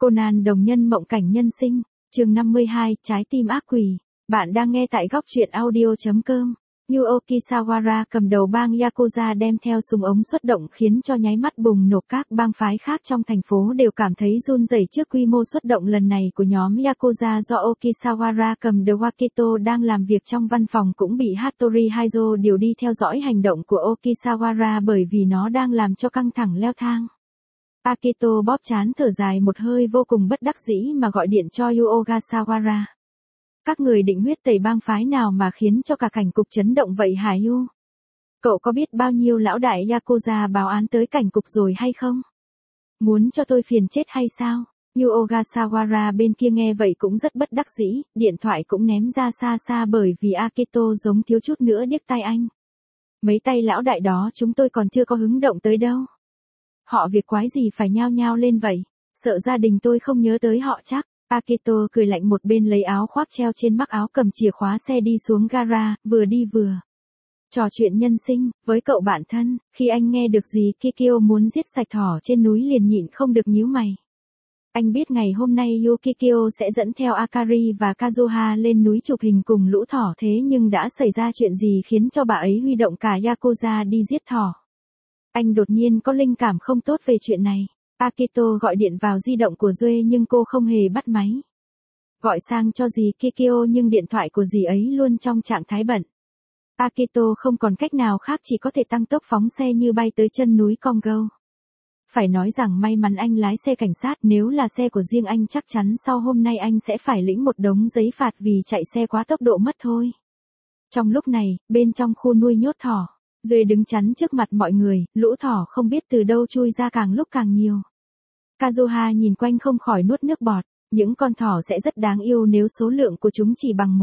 Conan đồng nhân mộng cảnh nhân sinh, chương 52, trái tim ác quỷ. Bạn đang nghe tại góc truyện audio.com. Yuoki Sawara cầm đầu bang Yakuza đem theo súng ống xuất động khiến cho nháy mắt bùng nổ, các bang phái khác trong thành phố đều cảm thấy run rẩy trước quy mô xuất động lần này của nhóm Yakuza do Okisawara cầm đầu. Akito đang làm việc trong văn phòng cũng bị Hattori Haizo điều đi theo dõi hành động của Okisawara bởi vì nó đang làm cho căng thẳng leo thang. Akito bóp trán thở dài một hơi vô cùng bất đắc dĩ mà gọi điện cho Yuoga Sawara. Các người định huyết tẩy bang phái nào mà khiến cho cả cảnh cục chấn động vậy hả Yu? Cậu có biết bao nhiêu lão đại Yakuza báo án tới cảnh cục rồi hay không? Muốn cho tôi phiền chết hay sao? Yuoga Sawara bên kia nghe vậy cũng rất bất đắc dĩ, điện thoại cũng ném ra xa xa bởi vì Akito giống thiếu chút nữa điếc tai anh. Mấy tay lão đại đó chúng tôi còn chưa có hứng động tới đâu. Họ việc quái gì phải nhao nhao lên vậy? Sợ gia đình tôi không nhớ tới họ chắc. Akito cười lạnh một bên lấy áo khoác treo trên mắc áo cầm chìa khóa xe đi xuống gara, vừa đi vừa trò chuyện nhân sinh với cậu bạn thân. Khi anh nghe được gì Kikyo muốn giết sạch thỏ trên núi liền nhịn không được nhíu mày. Anh biết ngày hôm nay Yukikyo sẽ dẫn theo Akari và Kazuha lên núi chụp hình cùng lũ thỏ, thế nhưng đã xảy ra chuyện gì khiến cho bà ấy huy động cả Yakuza đi giết thỏ? Anh đột nhiên có linh cảm không tốt về chuyện này. Akito gọi điện vào di động của Duê nhưng cô không hề bắt máy. Gọi sang cho dì Kikyo nhưng điện thoại của dì ấy luôn trong trạng thái bận. Akito không còn cách nào khác chỉ có thể tăng tốc phóng xe như bay tới chân núi Congo. Phải nói rằng may mắn anh lái xe cảnh sát, nếu là xe của riêng anh chắc chắn sau hôm nay anh sẽ phải lĩnh một đống giấy phạt vì chạy xe quá tốc độ mất thôi. Trong lúc này, bên trong khu nuôi nhốt thỏ, Duê đứng chắn trước mặt mọi người, lũ thỏ không biết từ đâu chui ra càng lúc càng nhiều. Kazuha nhìn quanh không khỏi nuốt nước bọt, những con thỏ sẽ rất đáng yêu nếu số lượng của chúng chỉ bằng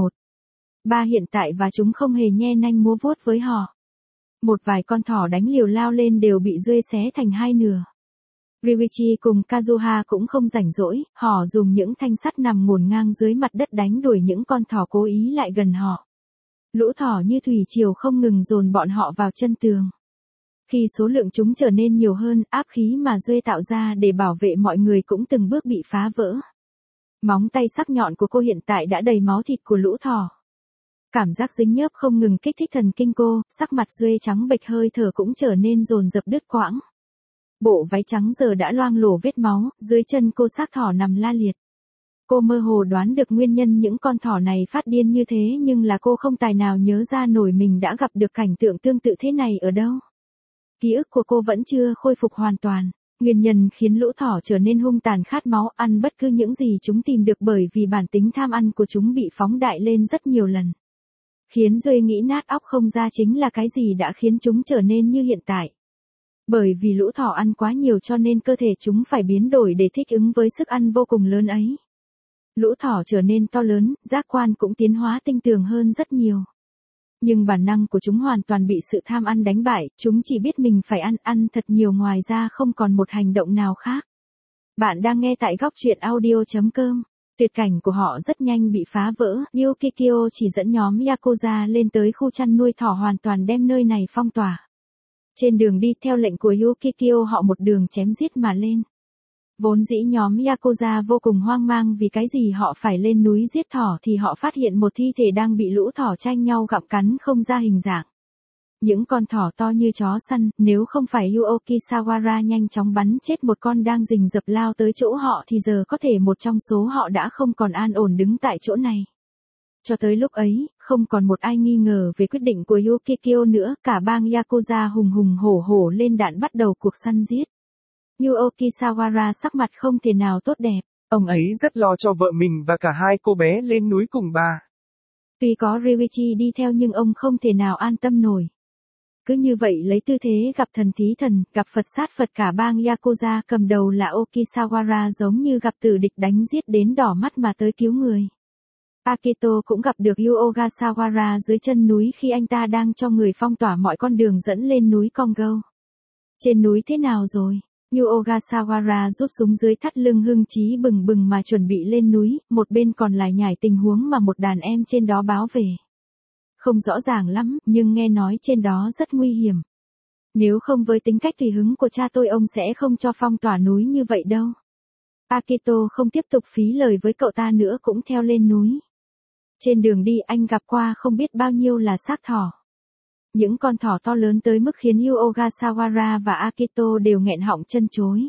1/3 hiện tại và chúng không hề nhe nanh múa vuốt với họ. Một vài con thỏ đánh liều lao lên đều bị Duê xé thành hai nửa. Ryuichi cùng Kazuha cũng không rảnh rỗi, họ dùng những thanh sắt nằm ngổn ngang dưới mặt đất đánh đuổi những con thỏ cố ý lại gần họ. Lũ thỏ như thủy triều không ngừng dồn bọn họ vào chân tường. Khi số lượng chúng trở nên nhiều hơn, áp khí mà Duê tạo ra để bảo vệ mọi người cũng từng bước bị phá vỡ. Móng tay sắc nhọn của cô hiện tại đã đầy máu thịt của lũ thỏ. Cảm giác dính nhớp không ngừng kích thích thần kinh cô, sắc mặt Duê trắng bệch, hơi thở cũng trở nên dồn dập đứt quãng. Bộ váy trắng giờ đã loang lổ vết máu, dưới chân cô xác thỏ nằm la liệt. Cô mơ hồ đoán được nguyên nhân những con thỏ này phát điên như thế nhưng là cô không tài nào nhớ ra nổi mình đã gặp được cảnh tượng tương tự thế này ở đâu. Ký ức của cô vẫn chưa khôi phục hoàn toàn. Nguyên nhân khiến lũ thỏ trở nên hung tàn khát máu, ăn bất cứ những gì chúng tìm được bởi vì bản tính tham ăn của chúng bị phóng đại lên rất nhiều lần. Khiến Duê nghĩ nát óc không ra chính là cái gì đã khiến chúng trở nên như hiện tại. Bởi vì lũ thỏ ăn quá nhiều cho nên cơ thể chúng phải biến đổi để thích ứng với sức ăn vô cùng lớn ấy. Lũ thỏ trở nên to lớn, giác quan cũng tiến hóa tinh tường hơn rất nhiều. Nhưng bản năng của chúng hoàn toàn bị sự tham ăn đánh bại, chúng chỉ biết mình phải ăn thật nhiều, ngoài ra không còn một hành động nào khác. Bạn đang nghe tại góc truyện audio.com. Tuyệt cảnh của họ rất nhanh bị phá vỡ, Yukikyo chỉ dẫn nhóm Yakuza lên tới khu chăn nuôi thỏ hoàn toàn đem nơi này phong tỏa. Trên đường đi theo lệnh của Yukikyo họ một đường chém giết mà lên. Vốn dĩ nhóm Yakuza vô cùng hoang mang vì cái gì họ phải lên núi giết thỏ thì họ phát hiện một thi thể đang bị lũ thỏ tranh nhau gặm cắn không ra hình dạng. Những con thỏ to như chó săn, nếu không phải Yuoki Sawara nhanh chóng bắn chết một con đang rình rập lao tới chỗ họ thì giờ có thể một trong số họ đã không còn an ổn đứng tại chỗ này. Cho tới lúc ấy, không còn một ai nghi ngờ về quyết định của Yukikyo nữa, cả bang Yakuza hùng hùng hổ hổ lên đạn bắt đầu cuộc săn giết. Yuoki Sawara sắc mặt không thể nào tốt đẹp. Ông ấy rất lo cho vợ mình và cả hai cô bé lên núi cùng bà. Tuy có Ryuichi đi theo nhưng ông không thể nào an tâm nổi. Cứ như vậy lấy tư thế gặp thần thí thần, gặp Phật sát Phật, cả bang Yakuza cầm đầu là Okisawara giống như gặp tử địch đánh giết đến đỏ mắt mà tới cứu người. Akito cũng gặp được Yuoga Sawara dưới chân núi khi anh ta đang cho người phong tỏa mọi con đường dẫn lên núi Congo. Trên núi thế nào rồi? Yuoga Sawara rút súng dưới thắt lưng, hưng chí bừng bừng mà chuẩn bị lên núi, một bên còn lại nhải tình huống mà một đàn em trên đó báo về. Không rõ ràng lắm, nhưng nghe nói trên đó rất nguy hiểm. Nếu không với tính cách tùy hứng của cha tôi ông sẽ không cho phong tỏa núi như vậy đâu. Akito không tiếp tục phí lời với cậu ta nữa cũng theo lên núi. Trên đường đi anh gặp qua không biết bao nhiêu là xác thỏ. Những con thỏ to lớn tới mức khiến Yu Ogasawara và Akito đều nghẹn họng chân chối.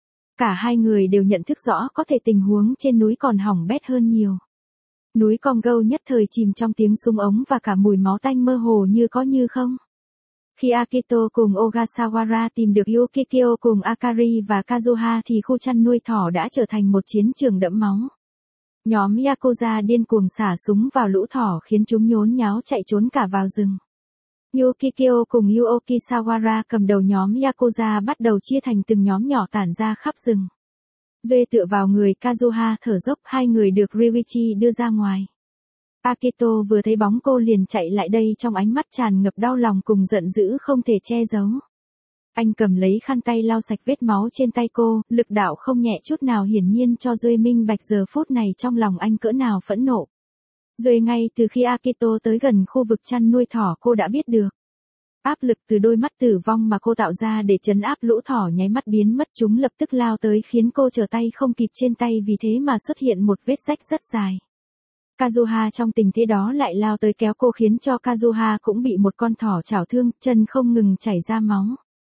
Cả hai người đều nhận thức rõ có thể tình huống trên núi còn hỏng bét hơn nhiều. Núi Congo nhất thời chìm trong tiếng súng ống và cả mùi máu tanh mơ hồ như có như không. Khi Akito cùng Ogasawara tìm được Yukikyo cùng Akari và Kazuha thì khu chăn nuôi thỏ đã trở thành một chiến trường đẫm máu. Nhóm Yakuza điên cuồng xả súng vào lũ thỏ khiến chúng nhốn nháo chạy trốn cả vào rừng. Yukikyo cùng Ogasawara cầm đầu nhóm Yakuza bắt đầu chia thành từng nhóm nhỏ tản ra khắp rừng. Duê tựa vào người Kazuha thở dốc, hai người được Ryuichi đưa ra ngoài. Akito vừa thấy bóng cô liền chạy lại đây trong ánh mắt tràn ngập đau lòng cùng giận dữ không thể che giấu. Anh cầm lấy khăn tay lau sạch vết máu trên tay cô, lực đạo không nhẹ chút nào hiển nhiên cho Duê minh bạch giờ phút này trong lòng anh cỡ nào phẫn nộ. Duê ngay từ khi Akito tới gần khu vực chăn nuôi thỏ cô đã biết được. Áp lực từ đôi mắt tử vong mà cô tạo ra để trấn áp lũ thỏ nháy mắt biến mất, chúng lập tức lao tới khiến cô trở tay không kịp trên tay, vì thế mà xuất hiện một vết rách rất dài. Kazuha trong tình thế đó lại lao tới kéo cô khiến cho Kazuha cũng bị một con thỏ chảo thương, chân không ngừng chảy ra máu.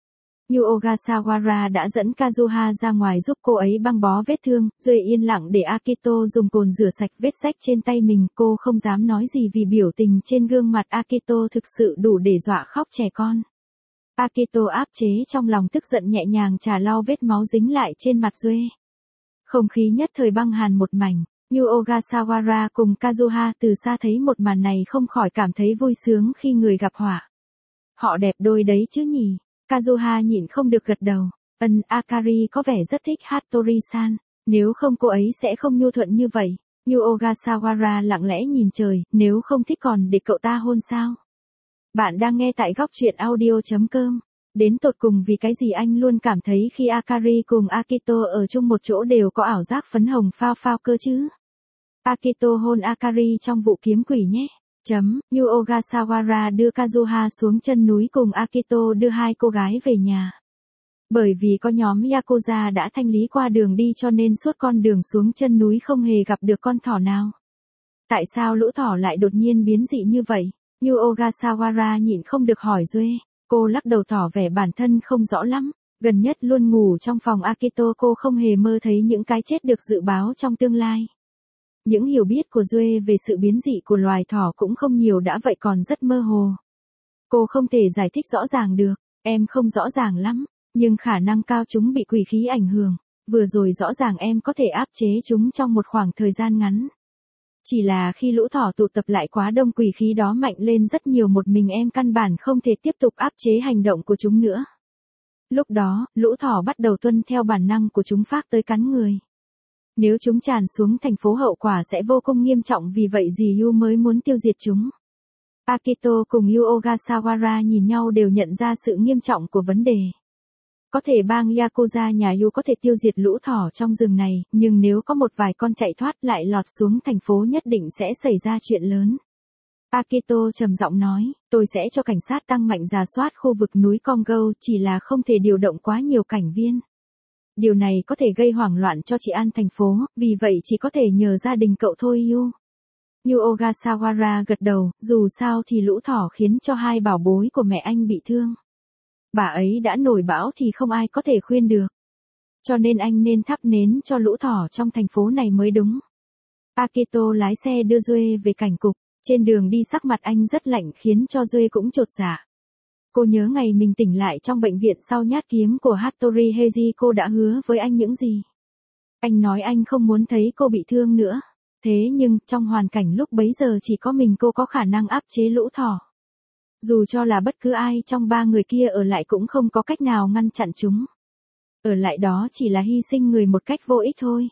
Yu Ogasawara đã dẫn Kazuha ra ngoài giúp cô ấy băng bó vết thương, rồi yên lặng để Akito dùng cồn rửa sạch vết rách trên tay mình. Cô không dám nói gì vì biểu tình trên gương mặt Akito thực sự đủ để dọa khóc trẻ con. Akito áp chế trong lòng tức giận nhẹ nhàng chà lau vết máu dính lại trên mặt Duê. Không khí nhất thời băng hàn một mảnh. Yu Ogasawara cùng Kazuha từ xa thấy một màn này không khỏi cảm thấy vui sướng khi người gặp họa. Họ đẹp đôi đấy chứ nhỉ? Kazuha nhịn không được gật đầu. Akari có vẻ rất thích Hattori-san. Nếu không cô ấy sẽ không nhu thuận như vậy. Yu Ogasawara lặng lẽ nhìn trời, nếu không thích còn để cậu ta hôn sao? Bạn đang nghe tại góc truyện audio.com. Đến tột cùng vì cái gì anh luôn cảm thấy khi Akari cùng Akito ở chung một chỗ đều có ảo giác phấn hồng phao phao cơ chứ? Akito hôn Akari trong vụ kiếm quỷ nhé. Yu Ogasawara đưa Kazuha xuống chân núi cùng Akito đưa hai cô gái về nhà. Bởi vì có nhóm Yakuza đã thanh lý qua đường đi cho nên suốt con đường xuống chân núi không hề gặp được con thỏ nào. Tại sao lũ thỏ lại đột nhiên biến dị như vậy? Yu Ogasawara nhịn không được hỏi Duê. Cô lắc đầu tỏ vẻ bản thân không rõ lắm. Gần nhất luôn ngủ trong phòng Akito, cô không hề mơ thấy những cái chết được dự báo trong tương lai. Những hiểu biết của Duê về sự biến dị của loài thỏ cũng không nhiều đã vậy còn rất mơ hồ. Cô không thể giải thích rõ ràng được, em không rõ ràng lắm, nhưng khả năng cao chúng bị quỷ khí ảnh hưởng. Vừa rồi rõ ràng em có thể áp chế chúng trong một khoảng thời gian ngắn. Chỉ là khi lũ thỏ tụ tập lại quá đông, quỷ khí đó mạnh lên rất nhiều, một mình em căn bản không thể tiếp tục áp chế hành động của chúng nữa. Lúc đó, lũ thỏ bắt đầu tuân theo bản năng của chúng phác tới cắn người. Nếu chúng tràn xuống thành phố hậu quả sẽ vô cùng nghiêm trọng, vì vậy dì Yu mới muốn tiêu diệt chúng. Akito cùng Yu Ogasawara nhìn nhau đều nhận ra sự nghiêm trọng của vấn đề. Có thể bang Yakuza nhà Yu có thể tiêu diệt lũ thỏ trong rừng này, nhưng nếu có một vài con chạy thoát lại lọt xuống thành phố nhất định sẽ xảy ra chuyện lớn. Akito trầm giọng nói, tôi sẽ cho cảnh sát tăng mạnh rà soát khu vực núi Congo, chỉ là không thể điều động quá nhiều cảnh viên. Điều này có thể gây hoảng loạn cho trị an thành phố, vì vậy chỉ có thể nhờ gia đình cậu thôi Yu. Yu Ogasawara gật đầu, dù sao thì lũ thỏ khiến cho hai bảo bối của mẹ anh bị thương. Bà ấy đã nổi bão thì không ai có thể khuyên được. Cho nên anh nên thắp nến cho lũ thỏ trong thành phố này mới đúng. Akito lái xe đưa Duê về cảnh cục, trên đường đi sắc mặt anh rất lạnh khiến cho Duê cũng chột dạ. Cô nhớ ngày mình tỉnh lại trong bệnh viện sau nhát kiếm của Hattori Heiji, cô đã hứa với anh những gì. Anh nói anh không muốn thấy cô bị thương nữa. Thế nhưng, trong hoàn cảnh lúc bấy giờ chỉ có mình cô có khả năng áp chế lũ thỏ. Dù cho là bất cứ ai trong ba người kia ở lại cũng không có cách nào ngăn chặn chúng. Ở lại đó chỉ là hy sinh người một cách vô ích thôi.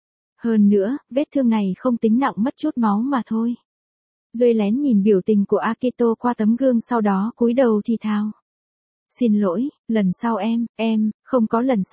Hơn nữa, vết thương này không tính nặng, mất chút máu mà thôi. Duê lén nhìn biểu tình của Akito qua tấm gương, sau đó cúi đầu thì thào. Xin lỗi, lần sau không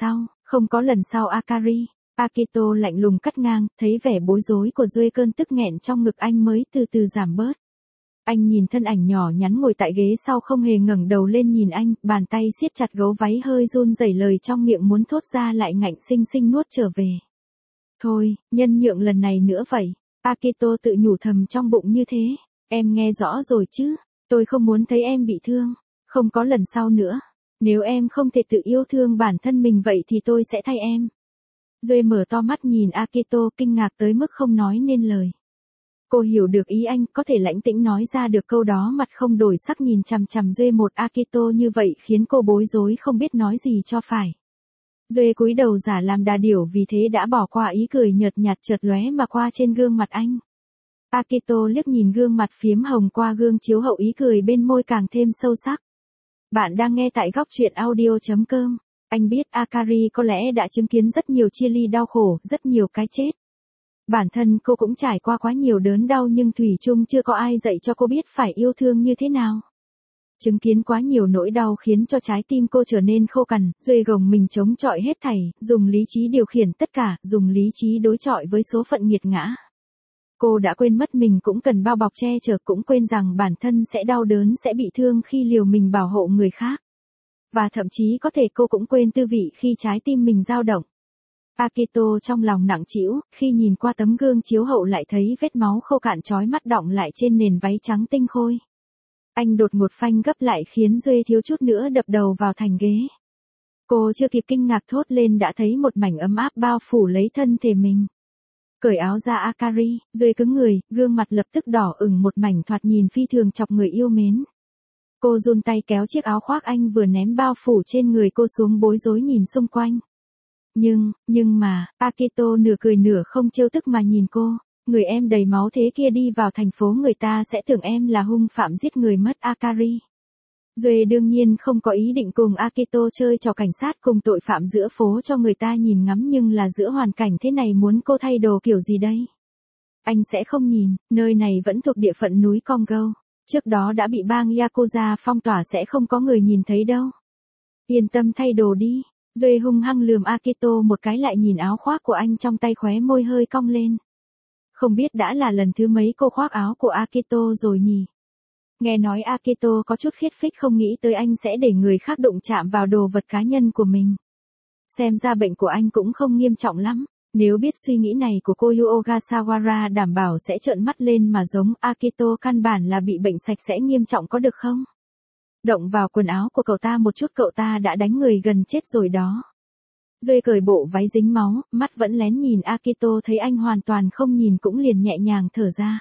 có lần sau Akari. Akito lạnh lùng cắt ngang, thấy vẻ bối rối của Duê, cơn tức nghẹn trong ngực anh mới từ từ giảm bớt. Anh nhìn thân ảnh nhỏ nhắn ngồi tại ghế sau không hề ngẩng đầu lên nhìn anh, bàn tay siết chặt gấu váy hơi run rẩy, lời trong miệng muốn thốt ra lại ngạnh sinh sinh nuốt trở về. Thôi, nhân nhượng lần này nữa vậy. Akito tự nhủ thầm trong bụng như thế. Em nghe rõ rồi chứ. Tôi không muốn thấy em bị thương. Không có lần sau nữa. Nếu em không thể tự yêu thương bản thân mình vậy thì tôi sẽ thay em. Duệ mở to mắt nhìn Akito kinh ngạc tới mức không nói nên lời. Cô hiểu được ý anh, có thể lãnh tĩnh nói ra được câu đó, mặt không đổi sắc nhìn chằm chằm Duệ một Akito như vậy khiến cô bối rối không biết nói gì cho phải. Duệ cúi đầu giả làm đà điểu, vì thế đã bỏ qua ý cười nhợt nhạt chợt lóe mà qua trên gương mặt anh. Akito liếc nhìn gương mặt phiếm hồng qua gương chiếu hậu, ý cười bên môi càng thêm sâu sắc. Bạn đang nghe tại góc truyện audio.com. Anh biết Akari có lẽ đã chứng kiến rất nhiều chia ly đau khổ, rất nhiều cái chết. Bản thân cô cũng trải qua quá nhiều đớn đau nhưng thủy chung chưa có ai dạy cho cô biết phải yêu thương như thế nào. Chứng kiến quá nhiều nỗi đau khiến cho trái tim cô trở nên khô cằn, Duệ gồng mình chống chọi hết thảy, dùng lý trí điều khiển tất cả, dùng lý trí đối chọi với số phận nghiệt ngã. Cô đã quên mất mình cũng cần bao bọc che chở, cũng quên rằng bản thân sẽ đau đớn, sẽ bị thương khi liều mình bảo hộ người khác. Và thậm chí có thể cô cũng quên tư vị khi trái tim mình dao động. Akito trong lòng nặng trĩu, khi nhìn qua tấm gương chiếu hậu lại thấy vết máu khô cạn chói mắt đọng lại trên nền váy trắng tinh khôi. Anh đột ngột phanh gấp lại khiến Duệ thiếu chút nữa đập đầu vào thành ghế. Cô chưa kịp kinh ngạc thốt lên đã thấy một mảnh ấm áp bao phủ lấy thân thể mình. Cởi áo ra Akari, Duệ cứng người, gương mặt lập tức đỏ ửng một mảnh, thoạt nhìn phi thường chọc người yêu mến. Cô run tay kéo chiếc áo khoác anh vừa ném bao phủ trên người cô xuống, bối rối nhìn xung quanh. Nhưng mà, Akito nửa cười nửa không trêu tức mà nhìn cô. Người em đầy máu thế kia đi vào thành phố người ta sẽ tưởng em là hung phạm giết người mất Akari. Duệ đương nhiên không có ý định cùng Akito chơi trò cảnh sát cùng tội phạm giữa phố cho người ta nhìn ngắm, nhưng là giữa hoàn cảnh thế này muốn cô thay đồ kiểu gì đây? Anh sẽ không nhìn, nơi này vẫn thuộc địa phận núi Congo. Trước đó đã bị bang Yakuza phong tỏa, sẽ không có người nhìn thấy đâu. Yên tâm thay đồ đi. Duệ hung hăng lườm Akito một cái, lại nhìn áo khoác của anh trong tay, khóe môi hơi cong lên. Không biết đã là lần thứ mấy cô khoác áo của Akito rồi nhỉ? Nghe nói Akito có chút khiết phích, không nghĩ tới anh sẽ để người khác đụng chạm vào đồ vật cá nhân của mình. Xem ra bệnh của anh cũng không nghiêm trọng lắm. Nếu biết suy nghĩ này của cô, Yuoga Sawara đảm bảo sẽ trợn mắt lên mà giống. Akito căn bản là bị bệnh sạch sẽ nghiêm trọng có được không? Động vào quần áo của cậu ta một chút, cậu ta đã đánh người gần chết rồi đó. Duệ cởi bộ váy dính máu, mắt vẫn lén nhìn Akito, thấy anh hoàn toàn không nhìn cũng liền nhẹ nhàng thở ra.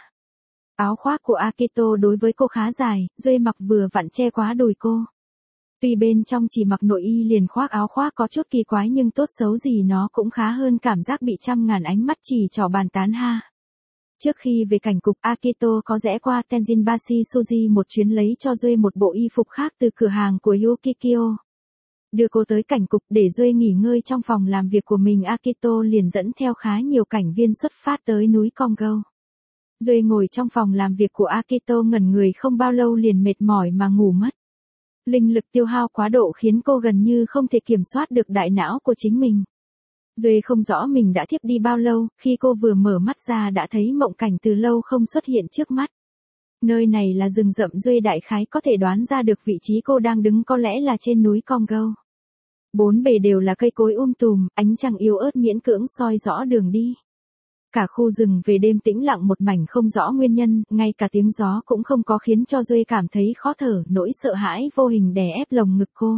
Áo khoác của Akito đối với cô khá dài, Duệ mặc vừa vặn che quá đùi cô. Tuy bên trong chỉ mặc nội y liền khoác áo khoác có chút kỳ quái, nhưng tốt xấu gì nó cũng khá hơn cảm giác bị trăm ngàn ánh mắt chỉ trỏ bàn tán ha. Trước khi về cảnh cục, Akito có rẽ qua Tenjinbashi Suji một chuyến lấy cho Duệ một bộ y phục khác từ cửa hàng của Yukikyo. Đưa cô tới cảnh cục để Duệ nghỉ ngơi trong phòng làm việc của mình, Akito liền dẫn theo khá nhiều cảnh viên xuất phát tới núi Congo. Duệ ngồi trong phòng làm việc của Akito ngẩn người không bao lâu liền mệt mỏi mà ngủ mất. Linh lực tiêu hao quá độ khiến cô gần như không thể kiểm soát được đại não của chính mình. Duệ không rõ mình đã thiếp đi bao lâu, khi cô vừa mở mắt ra đã thấy mộng cảnh từ lâu không xuất hiện trước mắt. Nơi này là rừng rậm, Duệ đại khái có thể đoán ra được vị trí cô đang đứng có lẽ là trên núi Congo. Bốn bề đều là cây cối tùm, ánh trăng yếu ớt miễn cưỡng soi rõ đường đi. Cả khu rừng về đêm tĩnh lặng một mảnh không rõ nguyên nhân, ngay cả tiếng gió cũng không có, khiến cho Duệ cảm thấy khó thở, nỗi sợ hãi vô hình đè ép lồng ngực cô.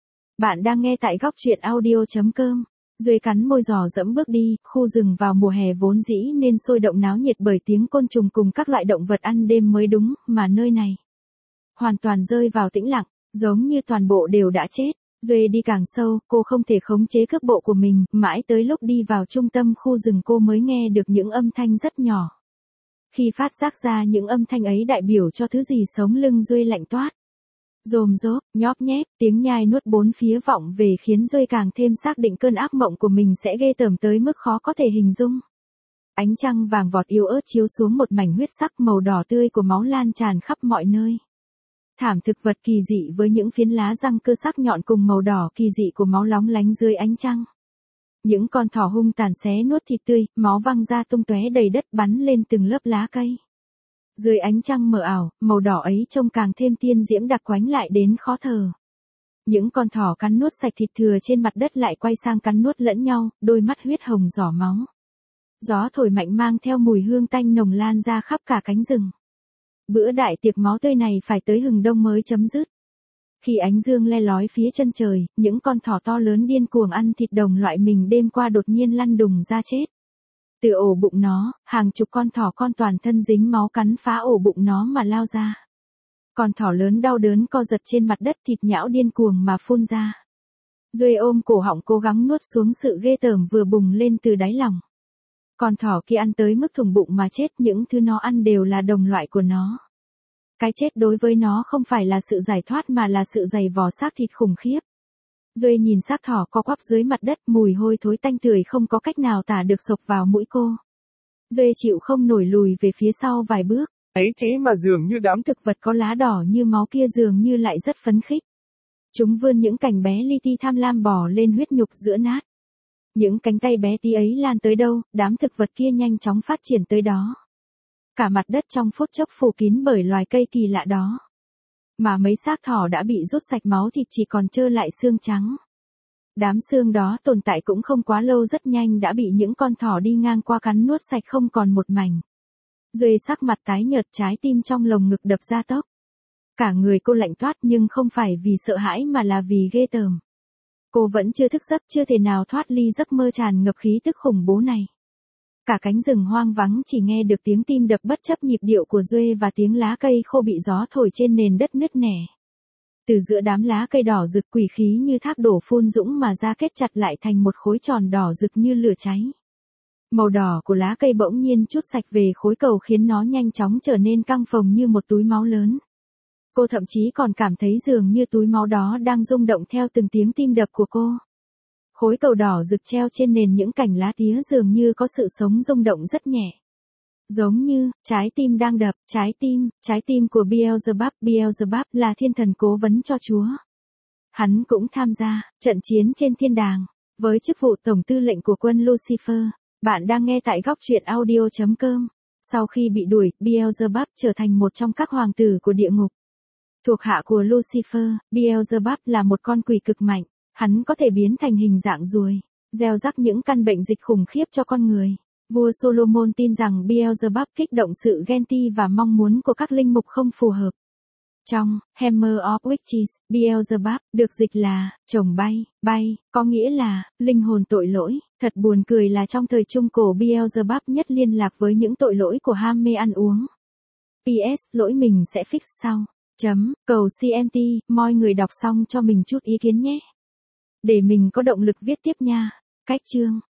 Bạn đang nghe tại góc truyện audio.com. Duệ cắn môi dò dẫm bước đi, khu rừng vào mùa hè vốn dĩ nên sôi động náo nhiệt bởi tiếng côn trùng cùng các loại động vật ăn đêm mới đúng, mà nơi này hoàn toàn rơi vào tĩnh lặng, giống như toàn bộ đều đã chết. Duệ đi càng sâu, cô không thể khống chế cước bộ của mình, mãi tới lúc đi vào trung tâm khu rừng cô mới nghe được những âm thanh rất nhỏ. Khi phát giác ra những âm thanh ấy đại biểu cho thứ gì, sống lưng Duệ lạnh toát. Rồm rốp, nhóp nhép, tiếng nhai nuốt bốn phía vọng về khiến Duệ càng thêm xác định cơn ác mộng của mình sẽ ghê tởm tới mức khó có thể hình dung. Ánh trăng vàng vọt yếu ớt chiếu xuống một mảnh huyết sắc màu đỏ tươi của máu lan tràn khắp mọi nơi. Thảm thực vật kỳ dị với những phiến lá răng cưa sắc nhọn cùng màu đỏ kỳ dị của máu lóng lánh dưới ánh trăng. Những con thỏ hung tàn xé nuốt thịt tươi, máu văng ra tung tóe đầy đất, bắn lên từng lớp lá cây. Dưới ánh trăng mờ ảo, màu đỏ ấy trông càng thêm tiên diễm, đặc quánh lại đến khó thở. Những con thỏ cắn nuốt sạch thịt thừa trên mặt đất lại quay sang cắn nuốt lẫn nhau, đôi mắt huyết hồng rỏ máu. Gió thổi mạnh mang theo mùi hương tanh nồng lan ra khắp cả cánh rừng. Bữa đại tiệc máu tươi này phải tới hừng đông mới chấm dứt. Khi ánh dương le lói phía chân trời, những con thỏ to lớn điên cuồng ăn thịt đồng loại mình đêm qua đột nhiên lăn đùng ra chết. Từ ổ bụng nó, hàng chục con thỏ con toàn thân dính máu cắn phá ổ bụng nó mà lao ra. Con thỏ lớn đau đớn co giật trên mặt đất, thịt nhão điên cuồng mà phun ra. Duệ ôm cổ họng cố gắng nuốt xuống sự ghê tởm vừa bùng lên từ đáy lòng. Con thỏ kia ăn tới mức thủng bụng mà chết, những thứ nó ăn đều là đồng loại của nó. Cái chết đối với nó không phải là sự giải thoát mà là sự giày vò xác thịt khủng khiếp. Duệ nhìn xác thỏ co quắp dưới mặt đất, mùi hôi thối tanh tưởi không có cách nào tả được xộc vào mũi cô. Duệ chịu không nổi lùi về phía sau vài bước. Ấy thế mà dường như đám Thực vật có lá đỏ như máu kia dường như lại rất phấn khích. Chúng vươn những cành bé li ti tham lam bò lên huyết nhục giữa nát. Những cánh tay bé tí ấy lan tới đâu, đám thực vật kia nhanh chóng phát triển tới đó. Cả mặt đất trong phút chốc phủ kín bởi loài cây kỳ lạ đó. Mà mấy xác thỏ đã bị rút sạch máu thịt chỉ còn trơ lại xương trắng. Đám xương đó tồn tại cũng không quá lâu, rất nhanh đã bị những con thỏ đi ngang qua cắn nuốt sạch không còn một mảnh. Duệ sắc mặt tái nhợt, trái tim trong lồng ngực đập ra tốc. Cả người cô lạnh toát nhưng không phải vì sợ hãi mà là vì ghê tởm. Cô vẫn chưa thức giấc, chưa thể nào thoát ly giấc mơ tràn ngập khí tức khủng bố này. Cả cánh rừng hoang vắng chỉ nghe được tiếng tim đập bất chấp nhịp điệu của Duệ và tiếng lá cây khô bị gió thổi trên nền đất nứt nẻ. Từ giữa đám lá cây đỏ rực, quỷ khí như thác đổ phun dũng mà ra, kết chặt lại thành một khối tròn đỏ rực như lửa cháy. Màu đỏ của lá cây bỗng nhiên trút sạch về khối cầu khiến nó nhanh chóng trở nên căng phồng như một túi máu lớn. Cô thậm chí còn cảm thấy dường như túi máu đó đang rung động theo từng tiếng tim đập của cô. Khối cầu đỏ rực treo trên nền những cành lá tía dường như có sự sống rung động rất nhẹ. Giống như, trái tim đang đập, trái tim của Beelzebub. Beelzebub là thiên thần cố vấn cho Chúa. Hắn cũng tham gia trận chiến trên thiên đàng, với chức vụ tổng tư lệnh của quân Lucifer. Bạn đang nghe tại góc truyện audio.com. Sau khi bị đuổi, Beelzebub trở thành một trong các hoàng tử của địa ngục. Thuộc hạ của Lucifer, Beelzebub là một con quỷ cực mạnh. Hắn có thể biến thành hình dạng ruồi, gieo rắc những căn bệnh dịch khủng khiếp cho con người. Vua Solomon tin rằng Beelzebub kích động sự ghen ti và mong muốn của các linh mục không phù hợp. Trong Hammer of Witches, Beelzebub được dịch là chồng bay, có nghĩa là linh hồn tội lỗi. Thật buồn cười là trong thời Trung Cổ Beelzebub nhất liên lạc với những tội lỗi của ham mê ăn uống. PS, lỗi mình sẽ fix sau. Cầu CMT, mọi người đọc xong cho mình chút ý kiến nhé. Để mình có động lực viết tiếp nha. Cách chương